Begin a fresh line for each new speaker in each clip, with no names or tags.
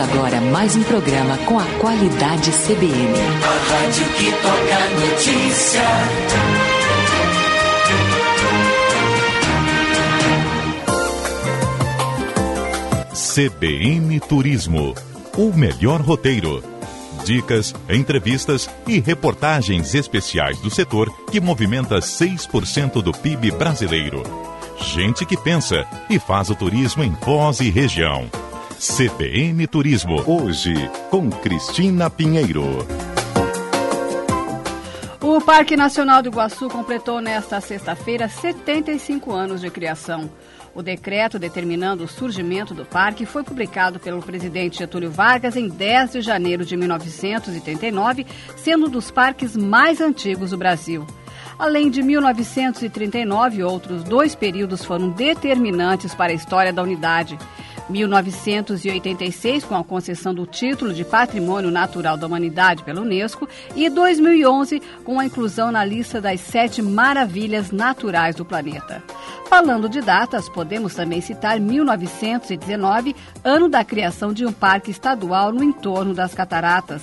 Começa agora mais um programa com a qualidade CBN.
A rádio que toca notícia.
CBN Turismo, o melhor roteiro. Dicas, entrevistas e reportagens especiais do setor que movimenta 6% do PIB brasileiro. Gente que pensa e faz o turismo em Foz e região. CBN Turismo, hoje, com Cristina Pinheiro.
O Parque Nacional do Iguaçu completou nesta sexta-feira 75 anos de criação. O decreto determinando o surgimento do parque foi publicado pelo presidente Getúlio Vargas em 10 de janeiro de 1939, sendo um dos parques mais antigos do Brasil. Além de 1939, outros 2 períodos foram determinantes para a história da unidade. 1986, com a concessão do título de Patrimônio Natural da Humanidade pela Unesco, e 2011, com a inclusão na lista das 7 maravilhas naturais do planeta. Falando de datas, podemos também citar 1919, ano da criação de um parque estadual no entorno das cataratas.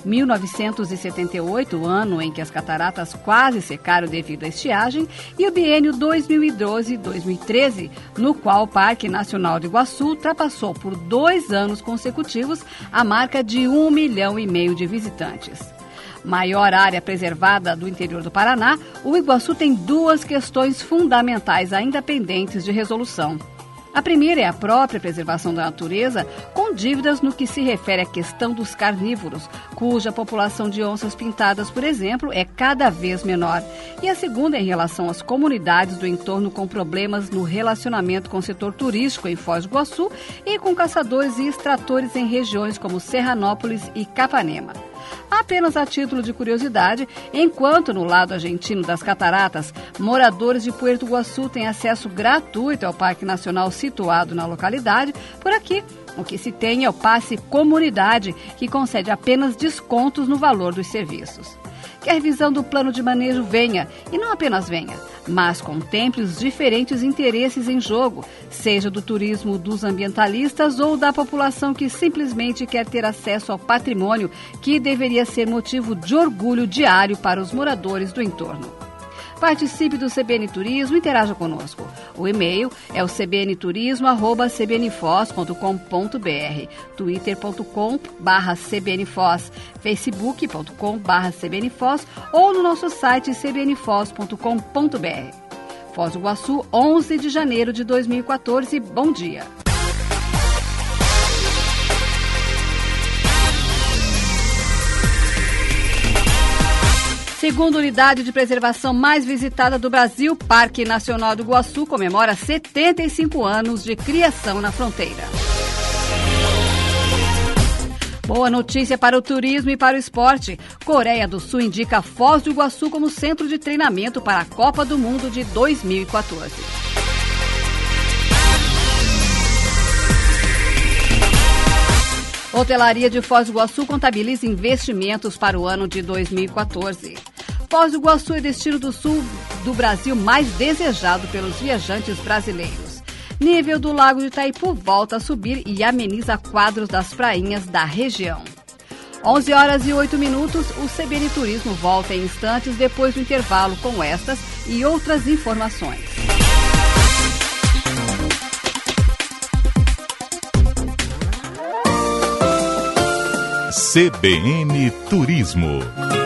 1978, ano em que as cataratas quase secaram devido à estiagem, e o biênio 2012-2013, no qual o Parque Nacional do Iguaçu ultrapassou por 2 anos consecutivos a marca de 1,5 milhão de visitantes. Maior área preservada do interior do Paraná, o Iguaçu tem 2 questões fundamentais ainda pendentes de resolução. A primeira é a própria preservação da natureza, com dívidas no que se refere à questão dos carnívoros, cuja população de onças pintadas, por exemplo, é cada vez menor. E a segunda é em relação às comunidades do entorno com problemas no relacionamento com o setor turístico em Foz do Iguaçu e com caçadores e extratores em regiões como Serranópolis e Capanema. Apenas a título de curiosidade, enquanto no lado argentino das cataratas, moradores de Puerto Iguaçu têm acesso gratuito ao Parque Nacional situado na localidade, por aqui o que se tem é o Passe Comunidade, que concede apenas descontos no valor dos serviços. Que a revisão do plano de manejo venha, e não apenas venha, mas contemple os diferentes interesses em jogo, seja do turismo dos ambientalistas ou da população que simplesmente quer ter acesso ao patrimônio que deveria ser motivo de orgulho diário para os moradores do entorno. Participe do CBN Turismo e interaja conosco. O e-mail é o cbnturismo@cbnfoz.com.br, twitter.com/cbnfoz, facebook.com/cbnfoz ou no nosso site cbnfoz.com.br. Foz do Iguaçu, 11 de janeiro de 2014. Bom dia. Segunda unidade de preservação mais visitada do Brasil, Parque Nacional do Iguaçu comemora 75 anos de criação na fronteira. Boa notícia para o turismo e para o esporte. Coreia do Sul indica Foz do Iguaçu como centro de treinamento para a Copa do Mundo de 2014. Hotelaria de Foz do Iguaçu contabiliza investimentos para o ano de 2014. Foz do Iguaçu é destino do sul do Brasil mais desejado pelos viajantes brasileiros. Nível do Lago de Itaipu volta a subir e ameniza quadros das prainhas da região. 11h08, o CBN Turismo volta em instantes depois do intervalo com estas e outras informações.
CBN Turismo.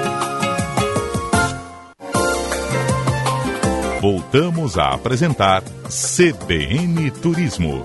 Voltamos a apresentar CBN Turismo.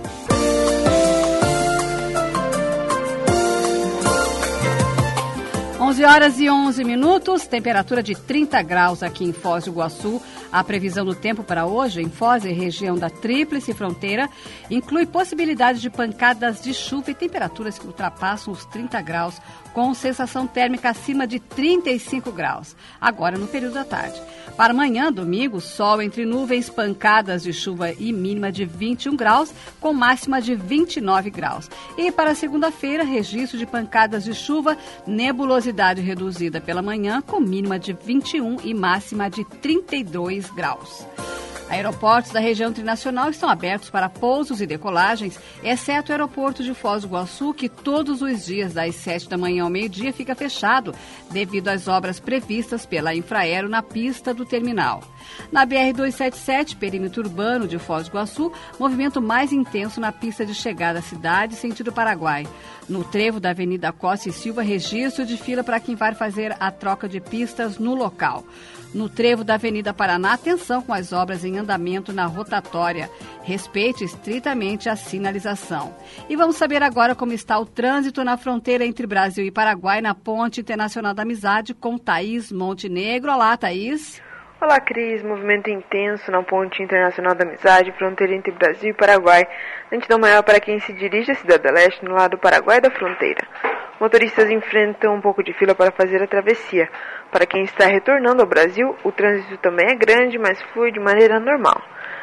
11h11, temperatura de 30 graus aqui em Foz do Iguaçu. A previsão do tempo para hoje em Foz e região da Tríplice Fronteira inclui possibilidade de pancadas de chuva e temperaturas que ultrapassam os 30 graus, com sensação térmica acima de 35 graus, agora no período da tarde. Para amanhã, domingo, sol entre nuvens, pancadas de chuva e mínima de 21 graus, com máxima de 29 graus. E para segunda-feira, registro de pancadas de chuva, nebulosidade reduzida pela manhã, com mínima de 21 e máxima de 32 graus. Aeroportos da região trinacional estão abertos para pousos e decolagens, exceto o aeroporto de Foz do Iguaçu, que todos os dias, das 7 da manhã ao meio-dia, fica fechado, devido às obras previstas pela Infraero na pista do terminal. Na BR-277, perímetro urbano de Foz do Iguaçu, movimento mais intenso na pista de chegada à cidade, sentido Paraguai. No trevo da Avenida Costa e Silva, registro de fila para quem vai fazer a troca de pistas no local. No trevo da Avenida Paraná, atenção com as obras em andamento na rotatória. Respeite estritamente a sinalização. E vamos saber agora como está o trânsito na fronteira entre Brasil e Paraguai, na Ponte Internacional da Amizade, com Thaís Montenegro. Olá, Thaís.
Olá, Cris. Movimento intenso na Ponte Internacional da Amizade, fronteira entre Brasil e Paraguai. Lentidão maior para quem se dirige à Cidade Leste, no lado Paraguai da fronteira. Motoristas enfrentam um pouco de fila para fazer a travessia. Para quem está retornando ao Brasil, o trânsito também é grande, mas flui de maneira normal.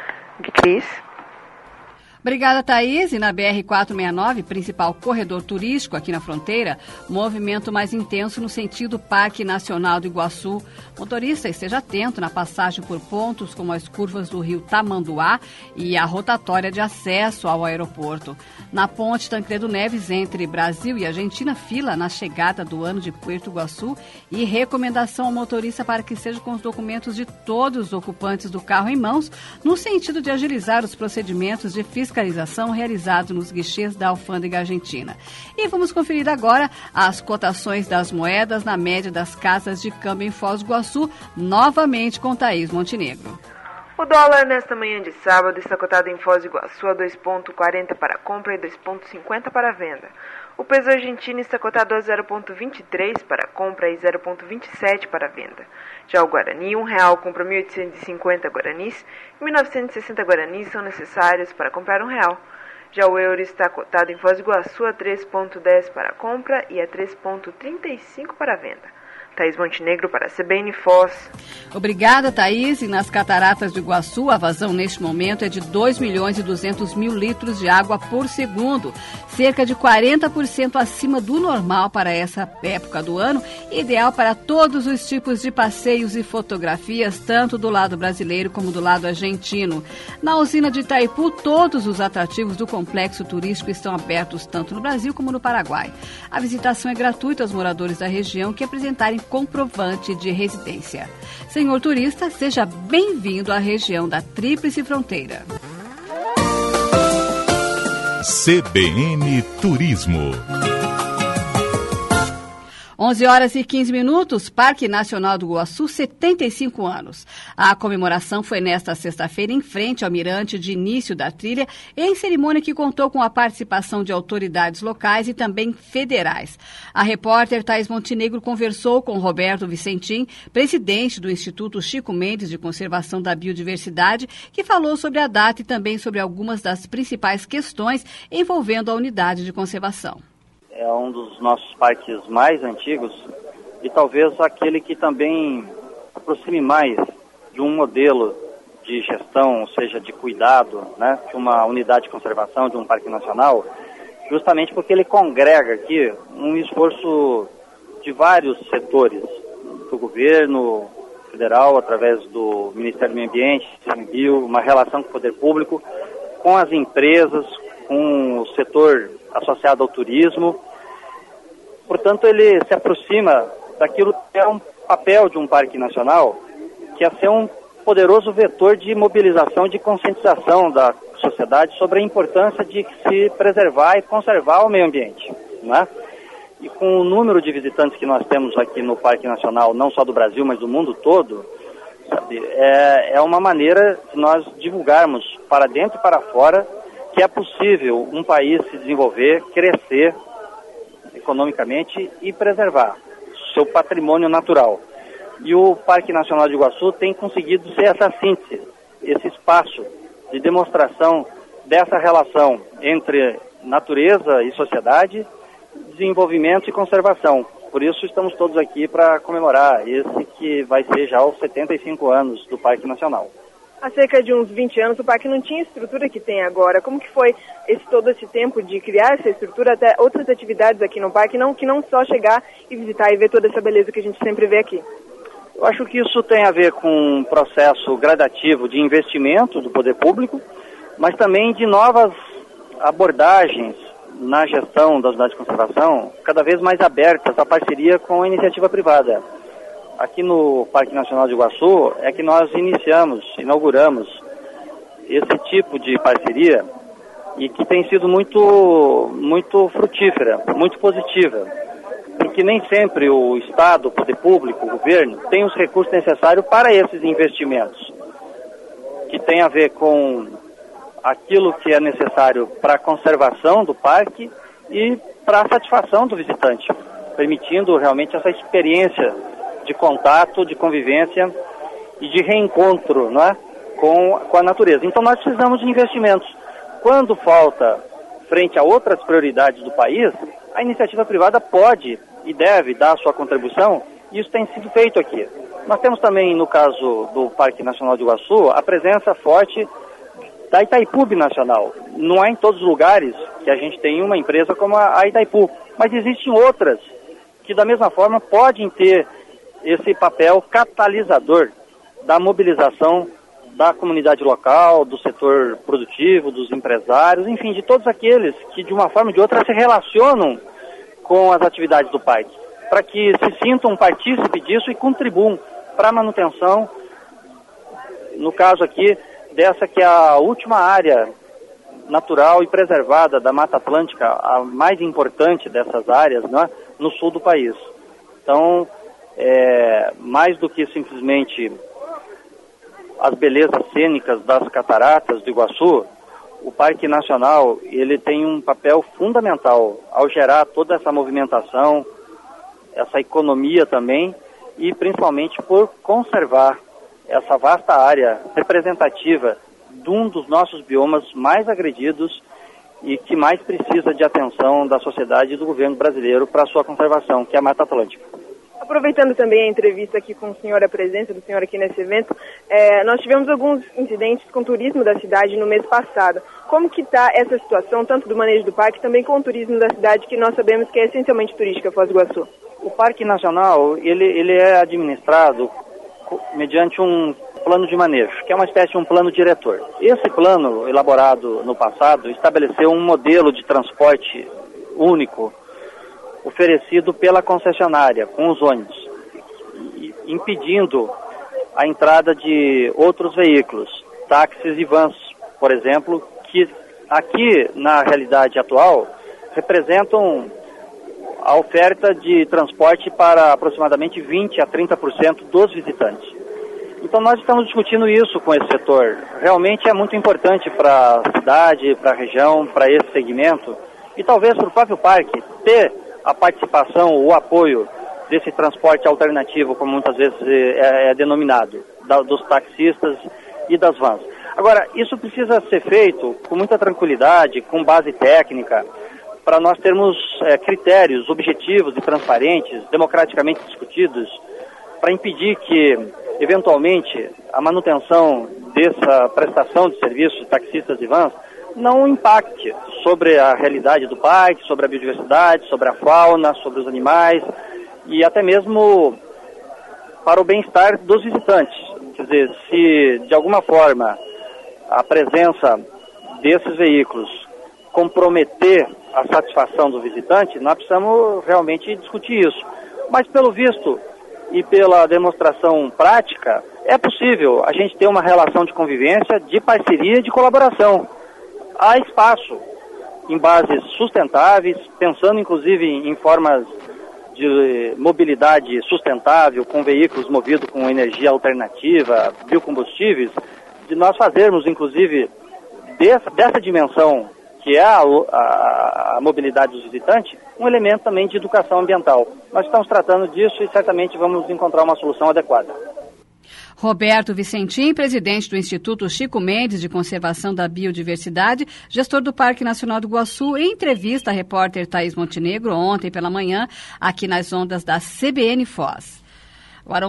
Cris?
Obrigada, Thaís. E na BR-469, principal corredor turístico aqui na fronteira, movimento mais intenso no sentido Parque Nacional do Iguaçu. Motorista, esteja atento na passagem por pontos como as curvas do rio Tamanduá e a rotatória de acesso ao aeroporto. Na ponte Tancredo Neves, entre Brasil e Argentina, fila na chegada do ano de Puerto Iguaçu e recomendação ao motorista para que esteja com os documentos de todos os ocupantes do carro em mãos, no sentido de agilizar os procedimentos de fiscalização realizados nos guichês da Alfândega Argentina. E vamos conferir agora as cotações das moedas na média das casas de câmbio em Foz do Iguaçu, novamente com Thaís Montenegro.
O dólar nesta manhã de sábado está cotado em Foz do Iguaçu a 2,40 para compra e 2,50 para venda. O peso argentino está cotado a 0,23 para compra e 0,27 para venda. Já o Guarani, R$1 compra 1.850 guaranis e 1.960 guaranis são necessários para comprar R$1. Já o euro está cotado em Foz do Iguaçu a 3,10 para compra e a 3,35 para venda. Thaís Montenegro para a CBN Foz.
Obrigada, Thaís. E nas cataratas do Iguaçu, a vazão neste momento é de 2.200.000 litros de água por segundo, cerca de 40% acima do normal para essa época do ano, ideal para todos os tipos de passeios e fotografias, tanto do lado brasileiro como do lado argentino. Na usina de Itaipu, todos os atrativos do complexo turístico estão abertos tanto no Brasil como no Paraguai. A visitação é gratuita aos moradores da região que apresentarem comprovante de residência. Senhor turista, seja bem-vindo à região da Tríplice Fronteira.
CBN Turismo.
11h15, Parque Nacional do Iguaçu, 75 anos. A comemoração foi nesta sexta-feira em frente ao mirante de início da trilha, em cerimônia que contou com a participação de autoridades locais e também federais. A repórter Thaís Montenegro conversou com Roberto Vicentim, presidente do Instituto Chico Mendes de Conservação da Biodiversidade, que falou sobre a data e também sobre algumas das principais questões envolvendo a unidade de conservação.
É um dos nossos parques mais antigos e talvez aquele que também aproxime mais de um modelo de gestão, ou seja, de cuidado, né, de uma unidade de conservação, de um parque nacional, justamente porque ele congrega aqui um esforço de vários setores, do governo federal, através do Ministério do Meio Ambiente, CMBio, uma relação com o poder público, com as empresas, com o setor associado ao turismo. Portanto, ele se aproxima daquilo que é um papel de um parque nacional, que é ser um poderoso vetor de mobilização, de conscientização da sociedade sobre a importância de se preservar e conservar o meio ambiente, né? E com o número de visitantes que nós temos aqui no Parque Nacional, não só do Brasil, mas do mundo todo, sabe, é uma maneira de nós divulgarmos para dentro e para fora que é possível um país se desenvolver, crescer economicamente e preservar seu patrimônio natural. E o Parque Nacional de Iguaçu tem conseguido ser essa síntese, esse espaço de demonstração dessa relação entre natureza e sociedade, desenvolvimento e conservação. Por isso estamos todos aqui para comemorar esse que vai ser já os 75 anos do Parque Nacional.
Há cerca de uns 20 anos o parque não tinha a estrutura que tem agora. Como que foi todo esse tempo de criar essa estrutura, até outras atividades aqui no parque, que não só chegar e visitar e ver toda essa beleza que a gente sempre vê aqui?
Eu acho que isso tem a ver com um processo gradativo de investimento do poder público, mas também de novas abordagens na gestão das unidades de conservação, cada vez mais abertas à parceria com a iniciativa privada. Aqui no Parque Nacional de Iguaçu é que nós inauguramos esse tipo de parceria e que tem sido muito frutífera, muito positiva, porque nem sempre o Estado, o poder público, o governo, tem os recursos necessários para esses investimentos, que tem a ver com aquilo que é necessário para a conservação do parque e para a satisfação do visitante, permitindo realmente essa experiência de contato, de convivência e de reencontro, não é? com a natureza. Então nós precisamos de investimentos. Quando falta frente a outras prioridades do país, a iniciativa privada pode e deve dar a sua contribuição, e isso tem sido feito aqui. Nós temos também, no caso do Parque Nacional de Iguaçu, a presença forte da Itaipu Nacional. Não é em todos os lugares que a gente tem uma empresa como a Itaipu, mas existem outras que da mesma forma podem ter esse papel catalisador da mobilização da comunidade local, do setor produtivo, dos empresários, enfim, de todos aqueles que de uma forma ou de outra se relacionam com as atividades do parque, para que se sintam partícipe disso e contribuam para a manutenção, no caso aqui, dessa que é a última área natural e preservada da Mata Atlântica, a mais importante dessas áreas, né, no sul do país. Então, mais do que simplesmente as belezas cênicas das cataratas do Iguaçu, o Parque Nacional ele tem um papel fundamental ao gerar toda essa movimentação, essa economia também, e principalmente por conservar essa vasta área representativa de um dos nossos biomas mais agredidos e que mais precisa de atenção da sociedade e do governo brasileiro para a sua conservação, que é a Mata Atlântica.
Aproveitando também a entrevista aqui com o senhor, a presença do senhor aqui nesse evento, nós tivemos alguns incidentes com o turismo da cidade no mês passado. Como que está essa situação, tanto do manejo do parque, também com o turismo da cidade, que nós sabemos que é essencialmente turística, Foz do Iguaçu?
O Parque Nacional, ele é administrado mediante um plano de manejo, que é uma espécie de um plano diretor. Esse plano, elaborado no passado, estabeleceu um modelo de transporte único, oferecido pela concessionária, com os ônibus, impedindo a entrada de outros veículos, táxis e vans, por exemplo, que aqui, na realidade atual, representam a oferta de transporte para aproximadamente 20% a 30% dos visitantes. Então nós estamos discutindo isso com esse setor. Realmente é muito importante para a cidade, para a região, para esse segmento, e talvez para o próprio parque ter a participação, o apoio desse transporte alternativo, como muitas vezes é denominado, dos taxistas e das vans. Agora, isso precisa ser feito com muita tranquilidade, com base técnica, para nós termos critérios objetivos e transparentes, democraticamente discutidos, para impedir que, eventualmente, a manutenção dessa prestação de serviços de taxistas e vans não impacte sobre a realidade do parque, sobre a biodiversidade, sobre a fauna, sobre os animais e até mesmo para o bem-estar dos visitantes. Quer dizer, se de alguma forma a presença desses veículos comprometer a satisfação do visitante, nós precisamos realmente discutir isso. Mas pelo visto e pela demonstração prática, é possível a gente ter uma relação de convivência, de parceria e de colaboração. Há espaço em bases sustentáveis, pensando inclusive em formas de mobilidade sustentável, com veículos movidos com energia alternativa, biocombustíveis, de nós fazermos inclusive dessa dimensão que é a mobilidade dos visitantes, um elemento também de educação ambiental. Nós estamos tratando disso e certamente vamos encontrar uma solução adequada.
Roberto Vicentim, presidente do Instituto Chico Mendes de Conservação da Biodiversidade, gestor do Parque Nacional do Iguaçu, em entrevista à repórter Thaís Montenegro ontem pela manhã, aqui nas ondas da CBN Foz. Agora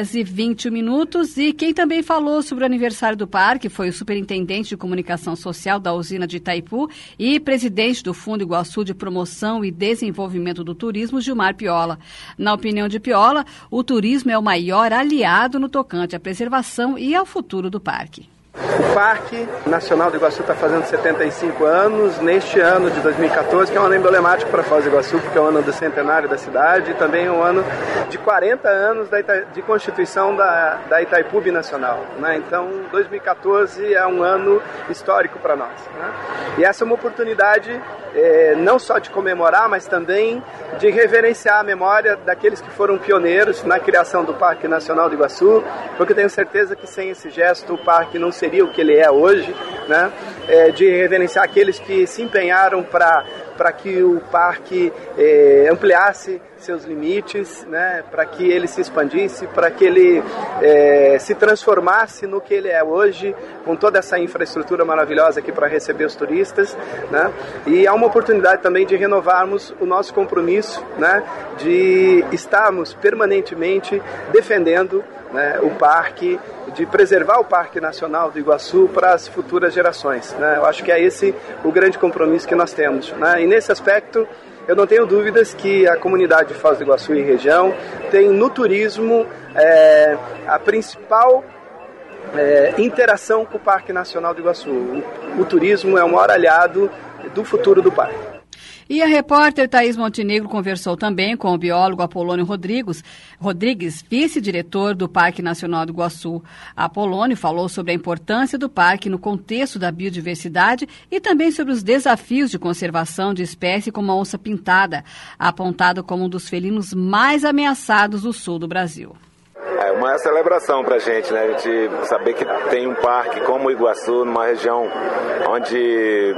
11h20 e quem também falou sobre o aniversário do parque foi o superintendente de comunicação social da usina de Itaipu e presidente do Fundo Iguaçu de Promoção e Desenvolvimento do Turismo, Gilmar Piola. Na opinião de Piola, o turismo é o maior aliado no tocante à preservação e ao futuro do parque.
O Parque Nacional do Iguaçu está fazendo 75 anos, neste ano de 2014, que é um ano emblemático para Foz do Iguaçu, porque é o ano do centenário da cidade e também é um ano de 40 anos de constituição da Itaipu Binacional, né? Então, 2014 é um ano histórico para nós, né? E essa é uma oportunidade não só de comemorar, mas também de reverenciar a memória daqueles que foram pioneiros na criação do Parque Nacional do Iguaçu, porque eu tenho certeza que sem esse gesto o parque não seria o que ele é hoje, né? De reverenciar aqueles que se empenharam para que o parque ampliasse seus limites, né? Para que ele se expandisse, para que ele se transformasse no que ele é hoje, com toda essa infraestrutura maravilhosa aqui para receber os turistas, né? E há uma oportunidade também de renovarmos o nosso compromisso, né? De estarmos permanentemente defendendo, né, o parque, de preservar o Parque Nacional do Iguaçu para as futuras gerações, né? Eu acho que é esse o grande compromisso que nós temos, né? E nesse aspecto, eu não tenho dúvidas que a comunidade de Foz do Iguaçu e região tem no turismo a principal interação com o Parque Nacional do Iguaçu. O turismo é o maior aliado do futuro do parque.
E a repórter Thaís Montenegro conversou também com o biólogo Apolônio Rodrigues, vice-diretor do Parque Nacional do Iguaçu. Apolônio falou sobre a importância do parque no contexto da biodiversidade e também sobre os desafios de conservação de espécies como a onça-pintada, apontado como um dos felinos mais ameaçados do sul do Brasil.
É uma celebração pra gente, né? A gente saber que tem um parque como o Iguaçu, numa região onde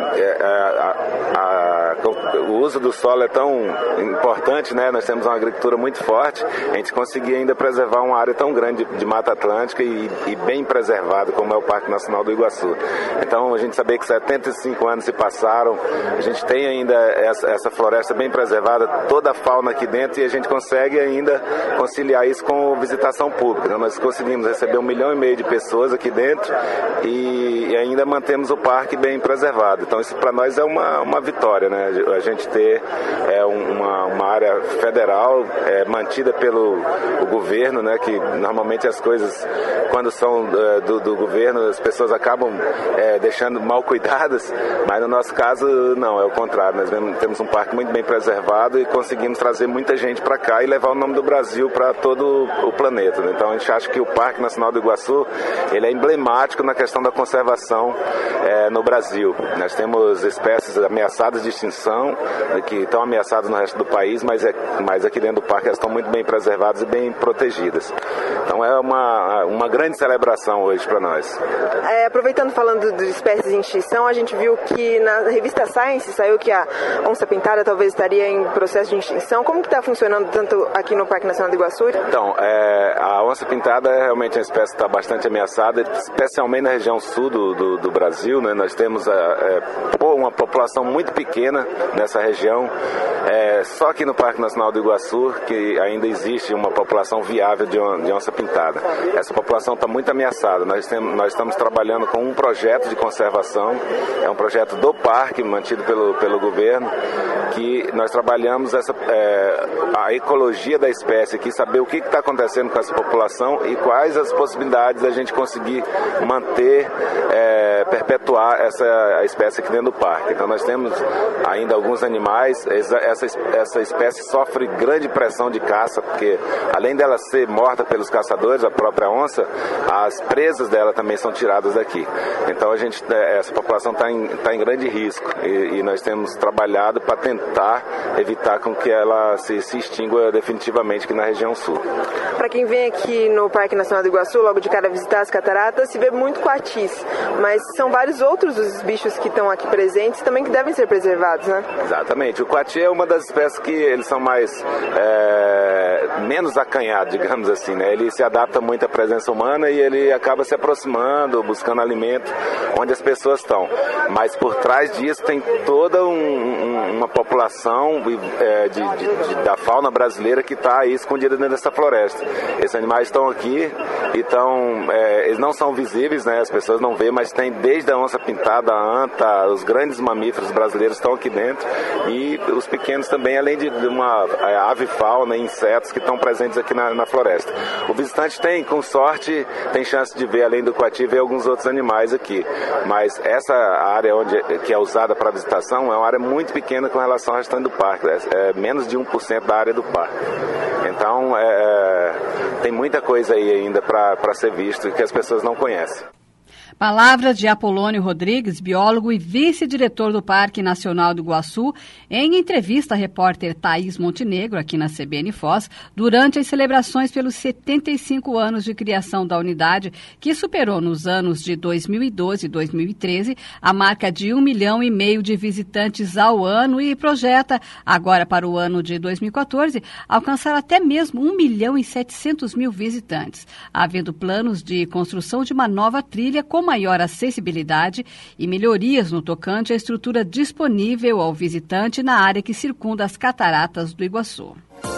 o uso do solo é tão importante, né? Nós temos uma agricultura muito forte, a gente conseguir ainda preservar uma área tão grande de Mata Atlântica e bem preservada como é o Parque Nacional do Iguaçu. Então, a gente saber que 75 anos se passaram, a gente tem ainda essa floresta bem preservada, toda a fauna aqui dentro, e a gente consegue ainda conciliar isso com visitação pública. Nós conseguimos receber 1,5 milhão de pessoas aqui dentro e ainda mantemos o parque bem preservado. Então isso para nós é uma vitória, né? A gente ter uma área federal mantida pelo governo, né? Que normalmente as coisas, quando são do governo, as pessoas acabam deixando mal cuidadas, mas no nosso caso não, é o contrário. Nós temos um parque muito bem preservado e conseguimos trazer muita gente para cá e levar o nome do Brasil para todo o planeta. Então a gente acha que o Parque Nacional do Iguaçu ele é emblemático na questão da conservação no Brasil. Nós temos espécies ameaçadas de extinção, que estão ameaçadas no resto do país, mas aqui dentro do parque elas estão muito bem preservadas e bem protegidas. Então é uma grande celebração hoje para nós.
Aproveitando, falando de espécies em extinção, a gente viu que na revista Science saiu que a onça-pintada talvez estaria em processo de extinção. Como que está funcionando tanto aqui no Parque Nacional do Iguaçu?
Então, a onça-pintada é realmente uma espécie que está bastante ameaçada, especialmente na região sul do Brasil, né? Nós temos uma população muito pequena nessa região, só que no Parque Nacional do Iguaçu que ainda existe uma população viável de onça-pintada. Essa população está muito ameaçada. Nós estamos trabalhando com um projeto de conservação, é um projeto do parque, mantido pelo governo, que nós trabalhamos a ecologia da espécie aqui, saber o que está acontecendo com essa população e quais as possibilidades da gente conseguir manter, perpetuar a espécie aqui dentro do parque. Então nós temos ainda alguns animais, essa espécie sofre grande pressão de caça, porque além dela ser morta pelos caçadores, a própria onça, as presas dela também são tiradas daqui. Então essa população está em grande risco e nós temos trabalhado para tentar evitar com que ela se extingua definitivamente aqui na região sul.
Para quem vem aqui no Parque Nacional do Iguaçu, logo de cara visitar as cataratas, se vê muito coatis, mas são vários outros os bichos que estão aqui presentes também que devem ser preservados, né?
Exatamente. O coati é uma das espécies que eles são mais menos acanhados, digamos assim, né? Ele se adapta muito à presença humana e ele acaba se aproximando, buscando alimento onde as pessoas estão. Mas por trás disso tem toda uma população da fauna brasileira que está aí escondida dentro dessa floresta. Esses animais estão aqui, eles não são visíveis, né? As pessoas não veem, mas tem desde a onça-pintada, a anta, os grandes mamíferos brasileiros estão aqui dentro e os pequenos também, além de uma avifauna e insetos que estão presentes aqui na floresta. O visitante com sorte, tem chance de ver, além do coati, ver alguns outros animais aqui. Mas essa área que é usada para visitação é uma área muito pequena com relação ao restante do parque. É menos de 1% da área do parque. Então, tem muita coisa aí ainda para ser visto que as pessoas não conhecem.
Palavras de Apolônio Rodrigues, biólogo e vice-diretor do Parque Nacional do Iguaçu, em entrevista à repórter Thaís Montenegro, aqui na CBN Foz, durante as celebrações pelos 75 anos de criação da unidade, que superou nos anos de 2012 e 2013 a marca de 1,5 milhão de visitantes ao ano e projeta, agora para o ano de 2014, alcançar até mesmo 1.700.000 visitantes, havendo planos de construção de uma nova trilha com maior acessibilidade e melhorias no tocante à estrutura disponível ao visitante na área que circunda as cataratas do Iguaçu.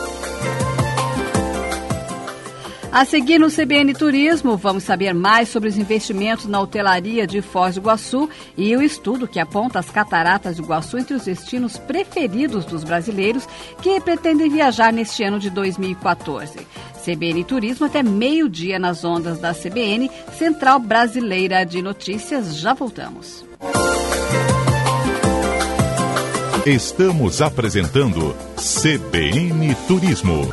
A seguir no CBN Turismo, vamos saber mais sobre os investimentos na hotelaria de Foz do Iguaçu e o estudo que aponta as cataratas do Iguaçu entre os destinos preferidos dos brasileiros que pretendem viajar neste ano de 2014. CBN Turismo até meio-dia nas ondas da CBN, Central Brasileira de Notícias. Já voltamos.
Estamos apresentando CBN Turismo.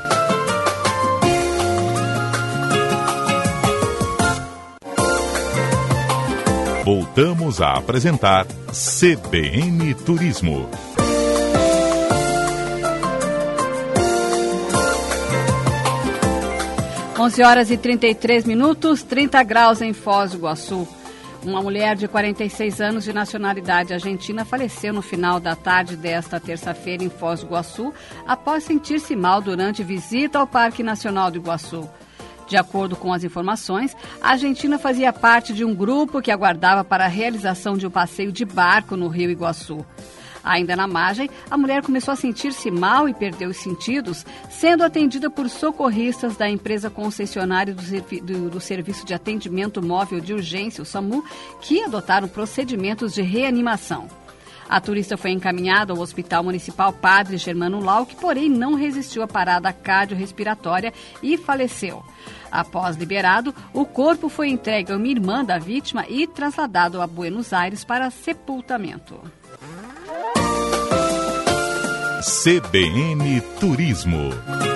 Voltamos a apresentar CBN Turismo.
Onze horas e 33 minutos, 30 graus em Foz do Iguaçu. Uma mulher de 46 anos de nacionalidade argentina faleceu no final da tarde desta terça-feira em Foz do Iguaçu após sentir-se mal durante visita ao Parque Nacional do Iguaçu. De acordo com as informações, a Argentina fazia parte de um grupo que aguardava para a realização de um passeio de barco no Rio Iguaçu. Ainda na margem, a mulher começou a sentir-se mal e perdeu os sentidos, sendo atendida por socorristas da empresa concessionária do Serviço de Atendimento Móvel de Urgência, o SAMU, que adotaram procedimentos de reanimação. A turista foi encaminhada ao Hospital Municipal Padre Germano Lau, que porém não resistiu à parada cardiorrespiratória e faleceu. Após liberado, o corpo foi entregue a uma irmã da vítima e trasladado a Buenos Aires para sepultamento.
CBN Turismo.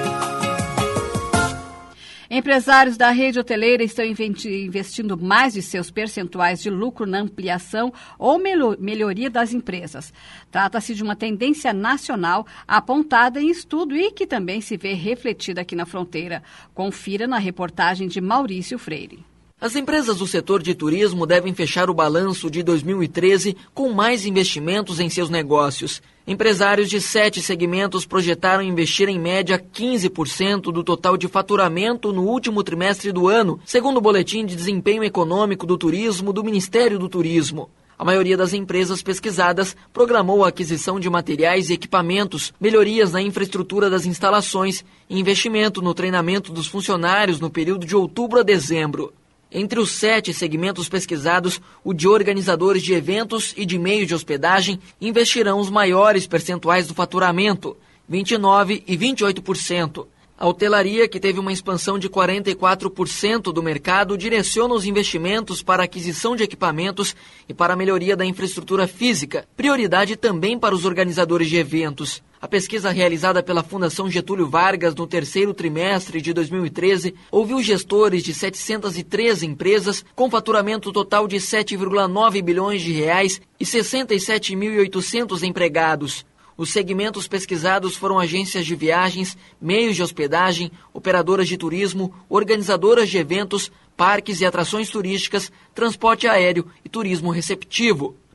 Empresários da rede hoteleira estão investindo mais de seus percentuais de lucro na ampliação ou melhoria das empresas. Trata-se de uma tendência nacional apontada em estudo e que também se vê refletida aqui na fronteira. Confira na reportagem de Maurício Freire.
As empresas do setor de turismo devem fechar o balanço de 2013 com mais investimentos em seus negócios. Empresários de 7 segmentos projetaram investir em média 15% do total de faturamento no último trimestre do ano, segundo o Boletim de Desempenho Econômico do Turismo do Ministério do Turismo. A maioria das empresas pesquisadas programou a aquisição de materiais e equipamentos, melhorias na infraestrutura das instalações e investimento no treinamento dos funcionários no período de outubro a dezembro. Entre os 7 segmentos pesquisados, o de organizadores de eventos e de meios de hospedagem investirão os maiores percentuais do faturamento, 29% e 28%. A hotelaria, que teve uma expansão de 44% do mercado, direciona os investimentos para a aquisição de equipamentos e para a melhoria da infraestrutura física, prioridade também para os organizadores de eventos. A pesquisa realizada pela Fundação Getúlio Vargas no terceiro trimestre de 2013 ouviu gestores de 713 empresas com faturamento total de 7,9 bilhões de reais e 67.800 empregados. Os segmentos pesquisados foram agências de viagens, meios de hospedagem, operadoras de turismo, organizadoras de eventos, parques e atrações turísticas, transporte aéreo e turismo receptivo.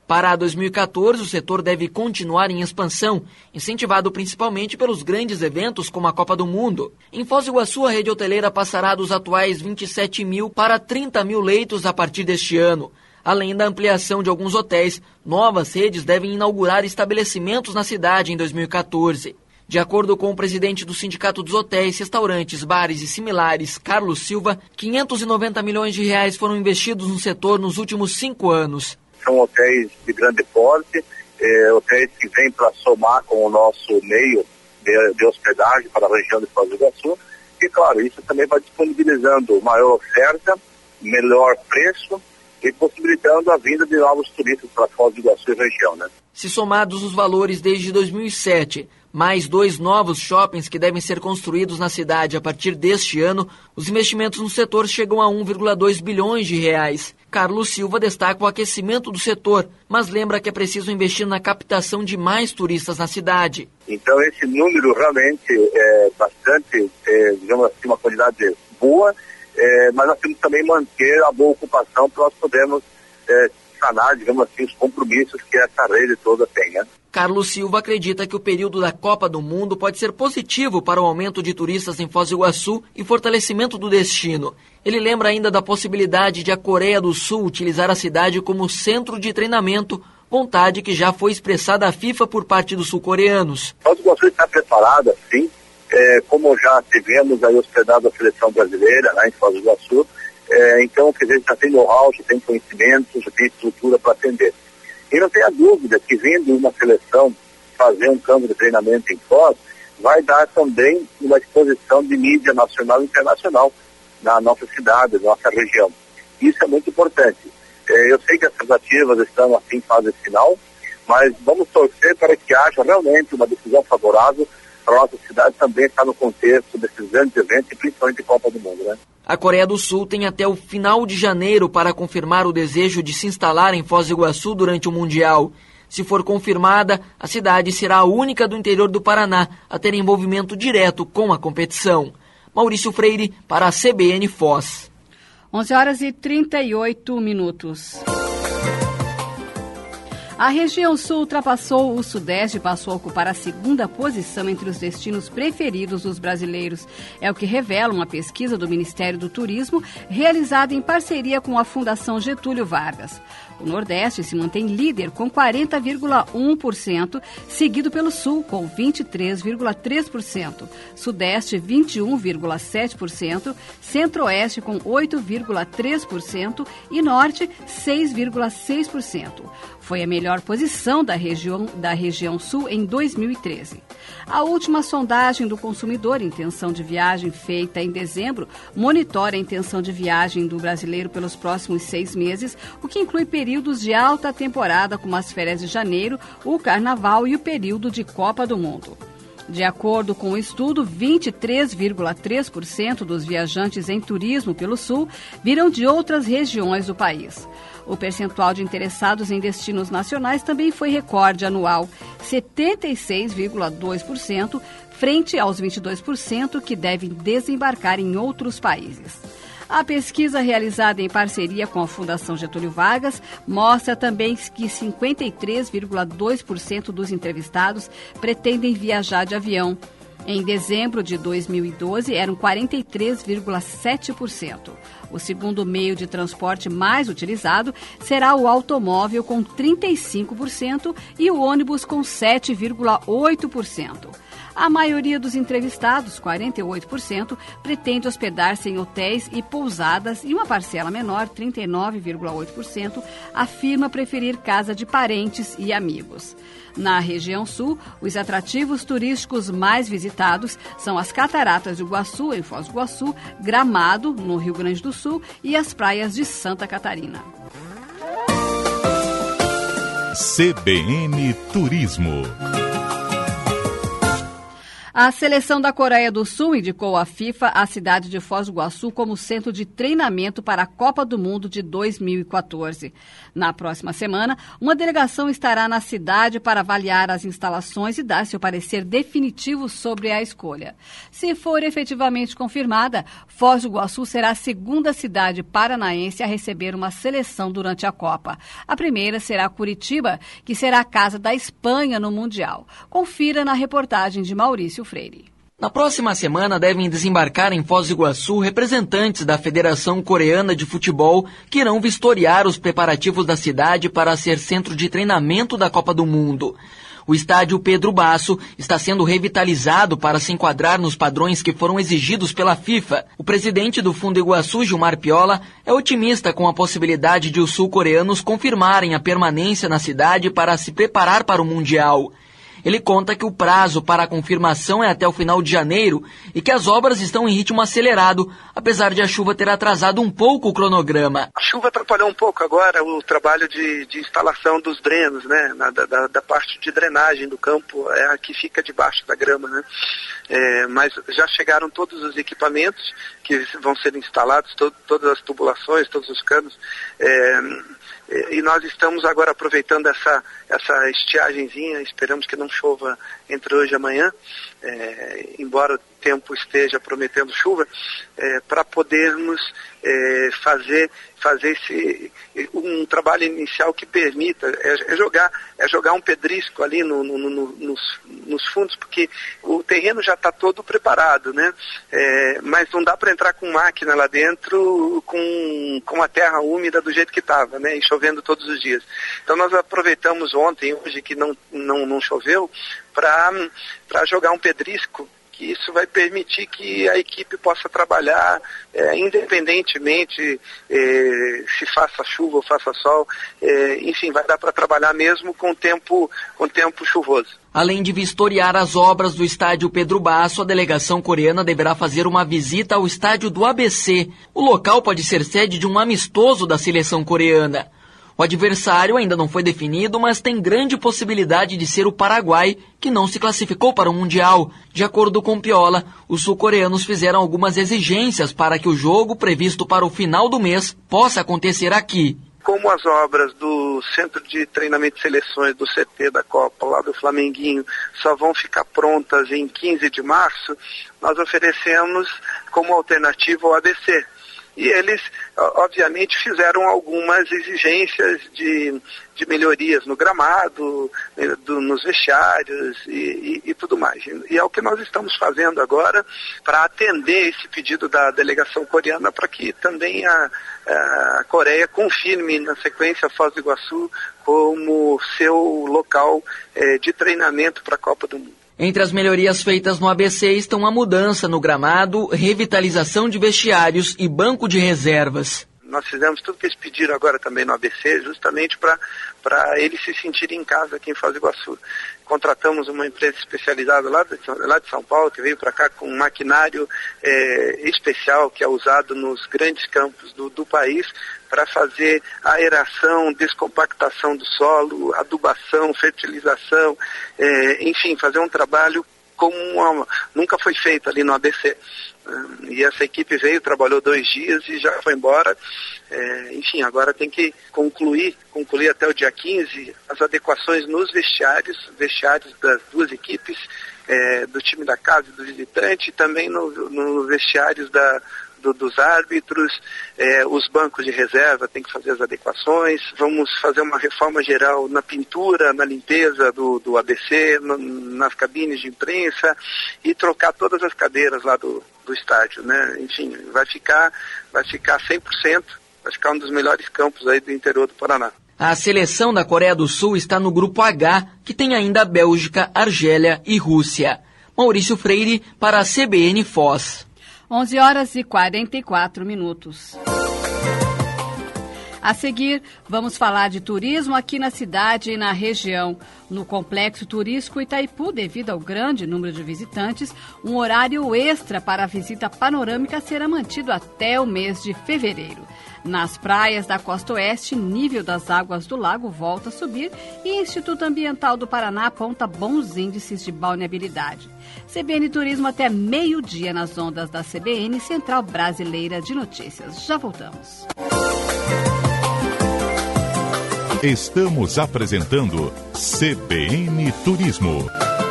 Para 2014, o setor deve continuar em expansão, incentivado principalmente pelos grandes eventos como a Copa do Mundo. Em Foz do Iguaçu, a rede hoteleira passará dos atuais 27 mil para 30 mil leitos a partir deste ano. Além da ampliação de alguns hotéis, novas redes devem inaugurar estabelecimentos na cidade em 2014. De acordo com o presidente do Sindicato dos Hotéis, Restaurantes, Bares e Similares, Carlos Silva, 590 milhões de reais foram investidos no setor nos últimos 5 anos.
São hotéis de grande porte, hotéis que vêm para somar com o nosso meio de hospedagem para a região de Foz do Iguaçu. E, claro, isso também vai disponibilizando maior oferta, melhor preço e possibilitando a vinda de novos turistas para Foz do Iguaçu e região, né?
Se somados os valores desde 2007, mais 2 novos shoppings que devem ser construídos na cidade a partir deste ano, os investimentos no setor chegam a 1,2 bilhões de reais. Carlos Silva destaca o aquecimento do setor, mas lembra que é preciso investir na captação de mais turistas na cidade.
Então esse número realmente é bastante, digamos assim, uma quantidade boa, mas nós temos que também manter a boa ocupação para nós podermos sanar, digamos assim, os compromissos que essa rede toda tem, né?
Carlos Silva acredita que o período da Copa do Mundo pode ser positivo para o aumento de turistas em Foz do Iguaçu e fortalecimento do destino. Ele lembra ainda da possibilidade de a Coreia do Sul utilizar a cidade como centro de treinamento, vontade que já foi expressada à FIFA por parte dos sul-coreanos.
Foz do Iguaçu está preparada, sim, como já tivemos aí hospedado a seleção brasileira, né, em Foz do Iguaçu, então quer dizer, já tem know-how, já tem conhecimento, já tem estrutura para atender. E não tenha dúvida que vindo uma seleção fazer um campo de treinamento em Foz, vai dar também uma exposição de mídia nacional e internacional na nossa cidade, na nossa região. Isso é muito importante. Eu sei que as tratativas estão assim em fase final, mas vamos torcer para que haja realmente uma decisão favorável para a nossa cidade também estar no contexto desses grandes eventos e principalmente Copa do Mundo, né?
A Coreia do Sul tem até o final de janeiro para confirmar o desejo de se instalar em Foz do Iguaçu durante o Mundial. Se for confirmada, a cidade será a única do interior do Paraná a ter envolvimento direto com a competição. Maurício Freire, para a CBN Foz.
11h38. A região sul ultrapassou o Sudeste e passou a ocupar a 2ª posição entre os destinos preferidos dos brasileiros. É o que revela uma pesquisa do Ministério do Turismo, realizada em parceria com a Fundação Getúlio Vargas. O Nordeste se mantém líder com 40,1%, seguido pelo Sul com 23,3%, Sudeste 21,7%, Centro-Oeste com 8,3% e Norte 6,6%. Foi a melhor posição da região Sul em 2013. A última sondagem do consumidor Intenção de Viagem, feita em dezembro, monitora a intenção de viagem do brasileiro pelos próximos 6 meses, o que inclui períodos de alta temporada, como as férias de janeiro, o carnaval e o período de Copa do Mundo. De acordo com o estudo, 23,3% dos viajantes em turismo pelo Sul virão de outras regiões do país. O percentual de interessados em destinos nacionais também foi recorde anual, 76,2%, frente aos 22% que devem desembarcar em outros países. A pesquisa realizada em parceria com a Fundação Getúlio Vargas mostra também que 53,2% dos entrevistados pretendem viajar de avião. Em dezembro de 2012, eram 43,7%. O segundo meio de transporte mais utilizado será o automóvel, com 35%, e o ônibus, com 7,8%. A maioria dos entrevistados, 48%, pretende hospedar-se em hotéis e pousadas e uma parcela menor, 39,8%, afirma preferir casa de parentes e amigos. Na região sul, os atrativos turísticos mais visitados são as Cataratas do Iguaçu, em Foz do Iguaçu, Gramado, no Rio Grande do Sul, e as praias de Santa Catarina.
CBN Turismo.
A seleção da Coreia do Sul indicou à FIFA a cidade de Foz do Iguaçu como centro de treinamento para a Copa do Mundo de 2014. Na próxima semana, uma delegação estará na cidade para avaliar as instalações e dar seu parecer definitivo sobre a escolha. Se for efetivamente confirmada, Foz do Iguaçu será a segunda cidade paranaense a receber uma seleção durante a Copa. A primeira será Curitiba, que será a casa da Espanha no Mundial. Confira na reportagem de Maurício Freire.
Na próxima semana devem desembarcar em Foz do Iguaçu representantes da Federação Coreana de Futebol que irão vistoriar os preparativos da cidade para ser centro de treinamento da Copa do Mundo. O estádio Pedro Basso está sendo revitalizado para se enquadrar nos padrões que foram exigidos pela FIFA. O presidente do Fundo Iguaçu, Gilmar Piola, é otimista com a possibilidade de os sul-coreanos confirmarem a permanência na cidade para se preparar para o Mundial. Ele conta que o prazo para a confirmação é até o final de janeiro e que as obras estão em ritmo acelerado, apesar de a chuva ter atrasado um pouco o cronograma.
A chuva atrapalhou um pouco agora o trabalho de instalação dos drenos, né? Da parte de drenagem do campo, é a que fica debaixo da grama, né? Mas já chegaram todos os equipamentos que vão ser instalados, todas as tubulações, todos os canos. E nós estamos agora aproveitando essa estiagenzinha, esperamos que não chova entre hoje e amanhã, embora o tempo esteja prometendo chuva, para podermos fazer um trabalho inicial que permita, jogar um pedrisco ali nos fundos, porque o terreno já está todo preparado, né? Mas não dá para entrar com máquina lá dentro com a terra úmida do jeito que estava, né? E chovendo todos os dias. Então nós aproveitamos ontem, hoje que não choveu, para jogar um pedrisco, que isso vai permitir que a equipe possa trabalhar independentemente se faça chuva ou faça sol, enfim, vai dar para trabalhar mesmo com tempo chuvoso.
Além de vistoriar as obras do estádio Pedro Basso, a delegação coreana deverá fazer uma visita ao estádio do ABC. O local pode ser sede de um amistoso da seleção coreana. O adversário ainda não foi definido, mas tem grande possibilidade de ser o Paraguai, que não se classificou para o Mundial. De acordo com Piola, os sul-coreanos fizeram algumas exigências para que o jogo, previsto para o final do mês, possa acontecer aqui.
Como as obras do Centro de Treinamento de Seleções do CT da Copa, lá do Flamenguinho, só vão ficar prontas em 15 de março, nós oferecemos como alternativa o ABC. E eles, obviamente, fizeram algumas exigências de melhorias no gramado, nos vestiários e tudo mais. E é o que nós estamos fazendo agora para atender esse pedido da delegação coreana para que também a Coreia confirme na sequência Foz do Iguaçu como seu local de treinamento para a Copa do Mundo.
Entre as melhorias feitas no ABC estão a mudança no gramado, revitalização de vestiários e banco de reservas.
Nós fizemos tudo que eles pediram agora também no ABC, justamente para eles se sentirem em casa aqui em Foz do Iguaçu. Contratamos uma empresa especializada lá de São Paulo, que veio para cá com um maquinário especial que é usado nos grandes campos do país para fazer aeração, descompactação do solo, adubação, fertilização, enfim, fazer um trabalho como nunca foi feito ali no ABC. E essa equipe veio, trabalhou 2 dias e já foi embora. Enfim, agora tem que concluir até o dia 15 as adequações nos vestiários das duas equipes, do time da casa e do visitante, e também nos vestiários dos árbitros, os bancos de reserva tem que fazer as adequações. Vamos fazer uma reforma geral na pintura, na limpeza do ABC, nas cabines de imprensa e trocar todas as cadeiras lá do estádio, né? Enfim, vai ficar 100%, vai ficar um dos melhores campos aí do interior do Paraná.
A seleção da Coreia do Sul está no grupo H, que tem ainda Bélgica, Argélia e Rússia. Maurício Freire para a CBN Foz.
11 horas e 44 minutos. A seguir, vamos falar de turismo aqui na cidade e na região. No Complexo Turístico Itaipu, devido ao grande número de visitantes, um horário extra para a visita panorâmica será mantido até o mês de fevereiro. Nas praias da Costa Oeste, nível das águas do lago volta a subir e o Instituto Ambiental do Paraná aponta bons índices de balneabilidade. CBN Turismo até meio-dia nas ondas da CBN, Central Brasileira de Notícias. Já voltamos.
Estamos apresentando CBN Turismo.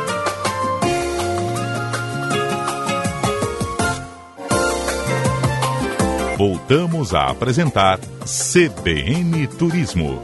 Voltamos a apresentar CBN Turismo.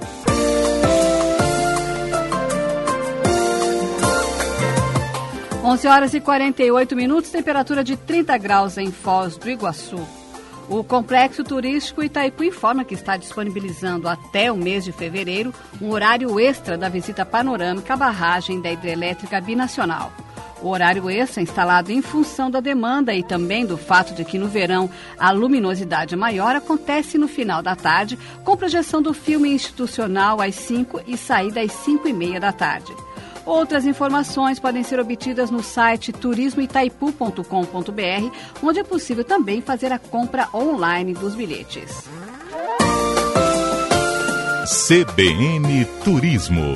Onze horas e 48 minutos, temperatura de 30 graus em Foz do Iguaçu. O Complexo Turístico Itaipu informa que está disponibilizando até o mês de fevereiro um horário extra da visita panorâmica à barragem da hidrelétrica binacional. O horário extra é instalado em função da demanda e também do fato de que no verão a luminosidade maior acontece no final da tarde, com projeção do filme institucional às 5 e saída às 5:30 da tarde. Outras informações podem ser obtidas no site turismoitaipu.com.br, onde é possível também fazer a compra online dos bilhetes.
CBN Turismo.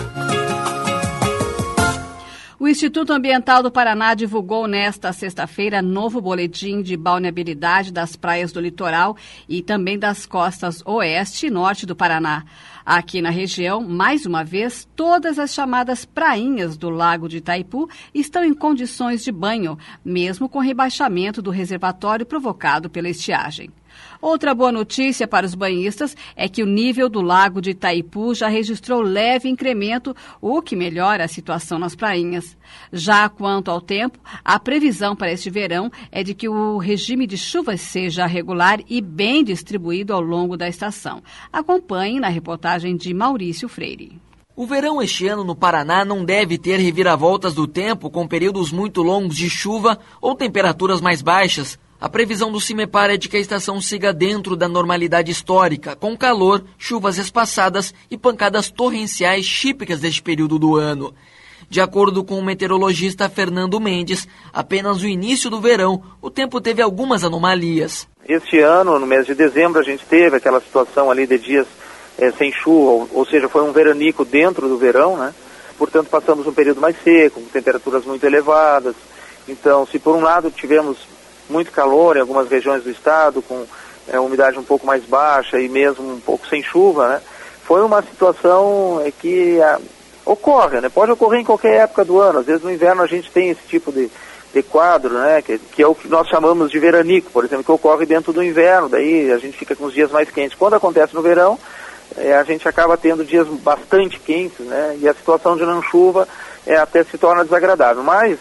O Instituto Ambiental do Paraná divulgou nesta sexta-feira novo boletim de balneabilidade das praias do litoral e também das costas oeste e norte do Paraná. Aqui na região, mais uma vez, todas as chamadas prainhas do Lago de Itaipu estão em condições de banho, mesmo com rebaixamento do reservatório provocado pela estiagem. Outra boa notícia para os banhistas é que o nível do Lago de Itaipu já registrou leve incremento, o que melhora a situação nas prainhas. Já quanto ao tempo, a previsão para este verão é de que o regime de chuvas seja regular e bem distribuído ao longo da estação. Acompanhe na reportagem de Maurício Freire.
O verão este ano no Paraná não deve ter reviravoltas do tempo com períodos muito longos de chuva ou temperaturas mais baixas. A previsão do CIMEPAR é de que a estação siga dentro da normalidade histórica, com calor, chuvas espaçadas e pancadas torrenciais típicas deste período do ano. De acordo com o meteorologista Fernando Mendes, apenas no início do verão o tempo teve algumas anomalias.
Este ano, no mês de dezembro, a gente teve aquela situação ali de dias sem chuva, ou seja, foi um veranico dentro do verão, né? Portanto, passamos um período mais seco, com temperaturas muito elevadas. Então, se por um lado tivemos muito calor em algumas regiões do estado, com umidade um pouco mais baixa e mesmo um pouco sem chuva, né? Foi uma situação que ocorre, né? Pode ocorrer em qualquer época do ano. Às vezes no inverno a gente tem esse tipo de quadro, né? Que é o que nós chamamos de veranico, por exemplo, que ocorre dentro do inverno, daí a gente fica com os dias mais quentes. Quando acontece no verão, a gente acaba tendo dias bastante quentes, né? E a situação de não chuva até se torna desagradável. Mas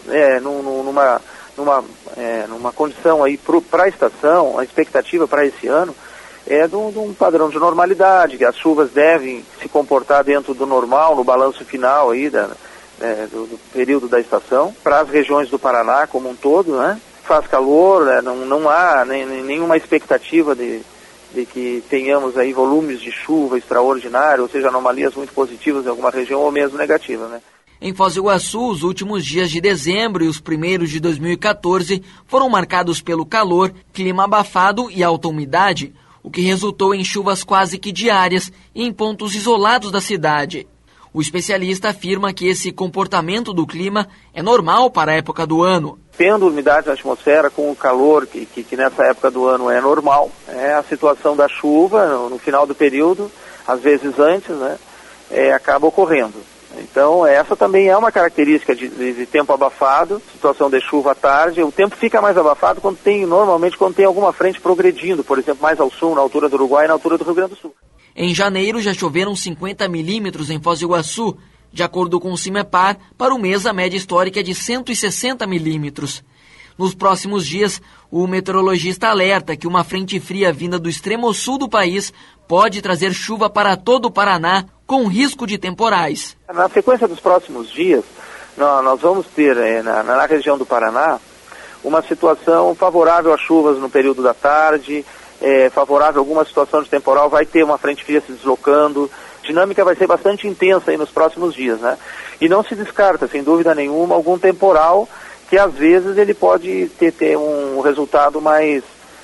numa condição aí para a estação, a expectativa para esse ano é de um padrão de normalidade, que as chuvas devem se comportar dentro do normal, no balanço final aí do período da estação, para as regiões do Paraná como um todo, né? Faz calor, né? Não há nenhuma expectativa de que tenhamos aí volumes de chuva extraordinários, ou seja, anomalias muito positivas em alguma região ou mesmo negativas, né?
Em Foz do Iguaçu, os últimos dias de dezembro e os primeiros de 2014 foram marcados pelo calor, clima abafado e alta umidade, o que resultou em chuvas quase que diárias e em pontos isolados da cidade. O especialista afirma que esse comportamento do clima é normal para a época do ano.
Tendo umidade na atmosfera, com o calor que nessa época do ano é normal, a situação da chuva no final do período, às vezes antes, né, acaba ocorrendo. Então, essa também é uma característica de tempo abafado, situação de chuva à tarde. O tempo fica mais abafado normalmente quando tem alguma frente progredindo, por exemplo, mais ao sul, na altura do Uruguai e na altura do Rio Grande do Sul.
Em janeiro já choveram 50 milímetros em Foz do Iguaçu. De acordo com o CIMEPAR, para o mês a média histórica é de 160 milímetros. Nos próximos dias, o meteorologista alerta que uma frente fria vinda do extremo sul do país pode trazer chuva para todo o Paraná, com risco de temporais.
Na sequência dos próximos dias, nós vamos ter na região do Paraná uma situação favorável a chuvas no período da tarde, favorável a alguma situação de temporal, vai ter uma frente fria se deslocando. A dinâmica vai ser bastante intensa aí nos próximos dias, né? E não se descarta, sem dúvida nenhuma, algum temporal que às vezes ele pode ter um resultado mais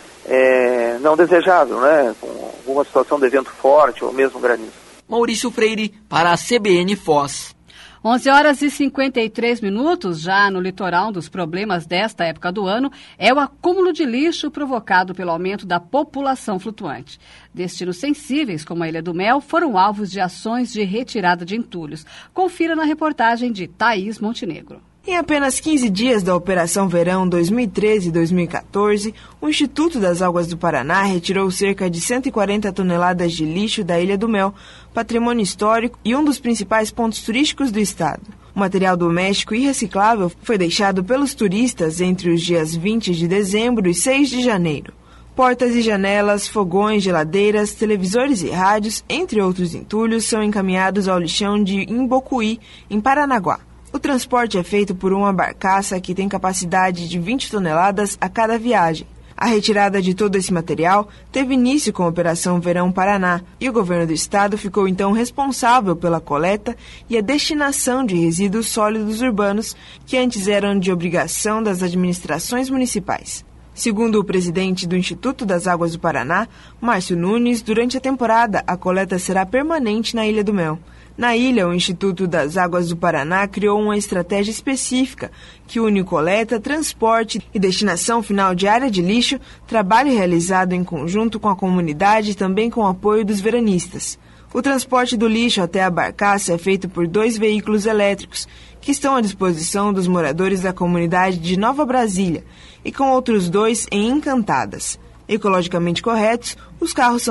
não desejável, né? Com alguma situação de vento forte ou mesmo granizo.
Maurício Freire, para a CBN Foz.
11 horas e 53 minutos, já no litoral. Um dos problemas desta época do ano é o acúmulo de lixo provocado pelo aumento da população flutuante. Destinos sensíveis, como a Ilha do Mel, foram alvos de ações de retirada de entulhos. Confira na reportagem de Thaís Montenegro.
Em apenas 15 dias da Operação Verão 2013-2014, o Instituto das Águas do Paraná retirou cerca de 140 toneladas de lixo da Ilha do Mel, patrimônio histórico e um dos principais pontos turísticos do estado. O material doméstico e reciclável foi deixado pelos turistas entre os dias 20 de dezembro e 6 de janeiro. Portas e janelas, fogões, geladeiras, televisores e rádios, entre outros entulhos, são encaminhados ao lixão de Imbocuí, em Paranaguá. O transporte é feito por uma barcaça que tem capacidade de 20 toneladas a cada viagem. A retirada de todo esse material teve início com a Operação Verão Paraná e o governo do estado ficou então responsável pela coleta e a destinação de resíduos sólidos urbanos que antes eram de obrigação das administrações municipais. Segundo o presidente do Instituto das Águas do Paraná, Márcio Nunes, durante a temporada a coleta será permanente na Ilha do Mel. Na ilha, o Instituto das Águas do Paraná criou uma estratégia específica que une coleta, transporte e destinação final de área de lixo, trabalho realizado em conjunto com a comunidade e também com o apoio dos veranistas. O transporte do lixo até a barcaça é feito por 2 veículos elétricos, que estão à disposição dos moradores da comunidade de Nova Brasília, e com outros 2 em Encantadas. Ecologicamente corretos, os carros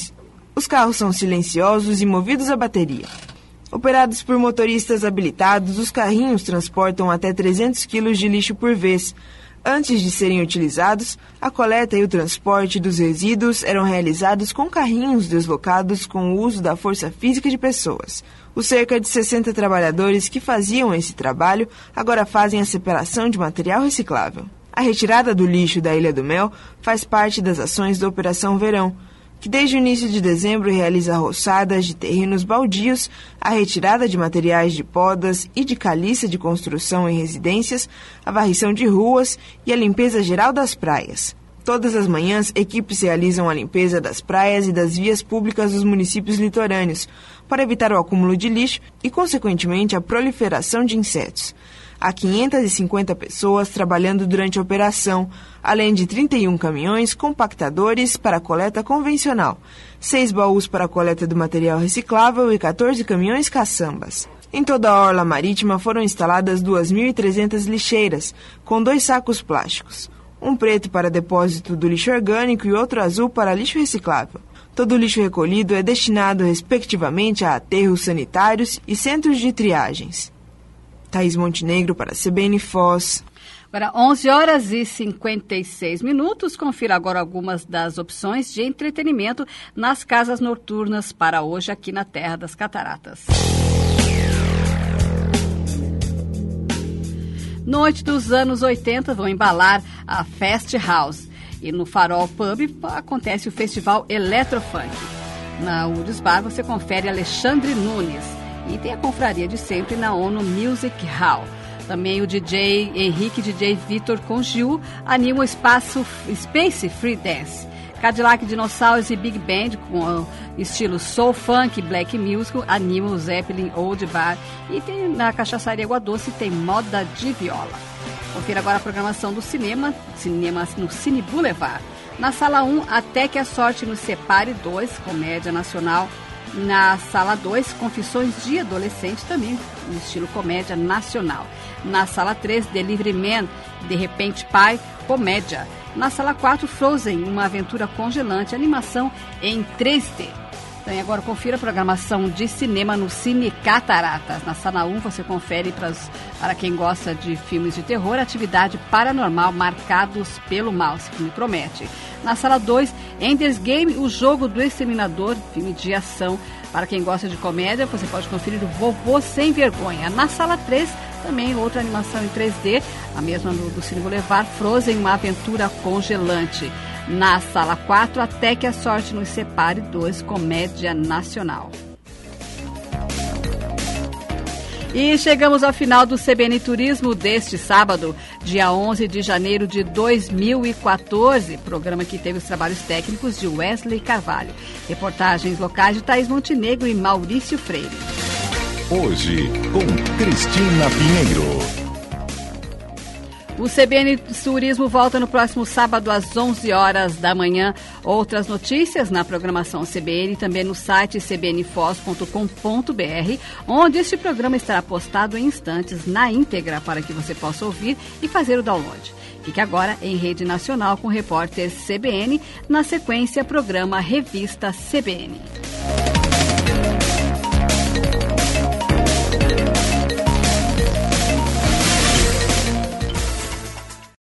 são silenciosos e movidos a bateria. Operados por motoristas habilitados, os carrinhos transportam até 300 quilos de lixo por vez. Antes de serem utilizados, a coleta e o transporte dos resíduos eram realizados com carrinhos deslocados com o uso da força física de pessoas. Os cerca de 60 trabalhadores que faziam esse trabalho agora fazem a separação de material reciclável. A retirada do lixo da Ilha do Mel faz parte das ações da Operação Verão, que desde o início de dezembro realiza roçadas de terrenos baldios, a retirada de materiais de podas e de caliça de construção em residências, a varrição de ruas e a limpeza geral das praias. Todas as manhãs, equipes realizam a limpeza das praias e das vias públicas dos municípios litorâneos, para evitar o acúmulo de lixo e, consequentemente, a proliferação de insetos. Há 550 pessoas trabalhando durante a operação, além de 31 caminhões compactadores para a coleta convencional, 6 baús para a coleta do material reciclável e 14 caminhões caçambas. Em toda a orla marítima foram instaladas 2.300 lixeiras, com 2 sacos plásticos, um preto para depósito do lixo orgânico e outro azul para lixo reciclável. Todo o lixo recolhido é destinado, respectivamente, a aterros sanitários e centros de triagens. Thaís Montenegro para a CBN Foz.
Agora, 11 horas e 56 minutos. Confira agora algumas das opções de entretenimento nas casas noturnas para hoje aqui na Terra das Cataratas. Noite dos anos 80 vão embalar a Fest House. E no Farol Pub acontece o Festival Eletrofunk. Na Woods Bar você confere Alexandre Nunes. E tem a confraria de sempre na ONU Music Hall. Também o DJ Henrique DJ Vitor Congiu anima o espaço Space Free Dance. Cadillac Dinossauros e Big Band com estilo Soul Funk Black Music anima o Zeppelin Old Bar. E tem, na Cachaçaria Água Doce tem moda de viola. Confira agora a programação do cinema no Cine Boulevard. Na Sala 1, Até que a Sorte nos Separe 2, comédia nacional. Na Sala 2, Confissões de Adolescente, também no estilo comédia nacional. Na Sala 3, Delivery Man, De Repente Pai, comédia. Na Sala 4, Frozen, uma aventura congelante, animação em 3D. Então, agora confira a programação de cinema no Cine Cataratas. Na Sala 1 você confere para quem gosta de filmes de terror, Atividade Paranormal, Marcados pelo Mal, esse filme promete. Na Sala 2, Ender's Game, o jogo do exterminador, filme de ação. Para quem gosta de comédia, você pode conferir o Vovô Sem Vergonha. Na Sala 3, também outra animação em 3D, a mesma do Cine Boulevard, Frozen, uma aventura congelante. na Sala 4, até que a sorte nos separe 2, Comédia Nacional. E chegamos ao final do CBN Turismo deste sábado, dia 11 de janeiro de 2014, programa que teve os trabalhos técnicos de Wesley Carvalho. Reportagens locais de Thaís Montenegro e Maurício Freire.
Hoje, com Cristina Pinheiro.
O CBN Turismo volta no próximo sábado às 11 horas da manhã. Outras notícias na programação CBN e também no site cbnfoz.com.br, onde este programa estará postado em instantes na íntegra para que você possa ouvir e fazer o download. Fique agora em rede nacional com o repórter CBN, na sequência programa Revista CBN.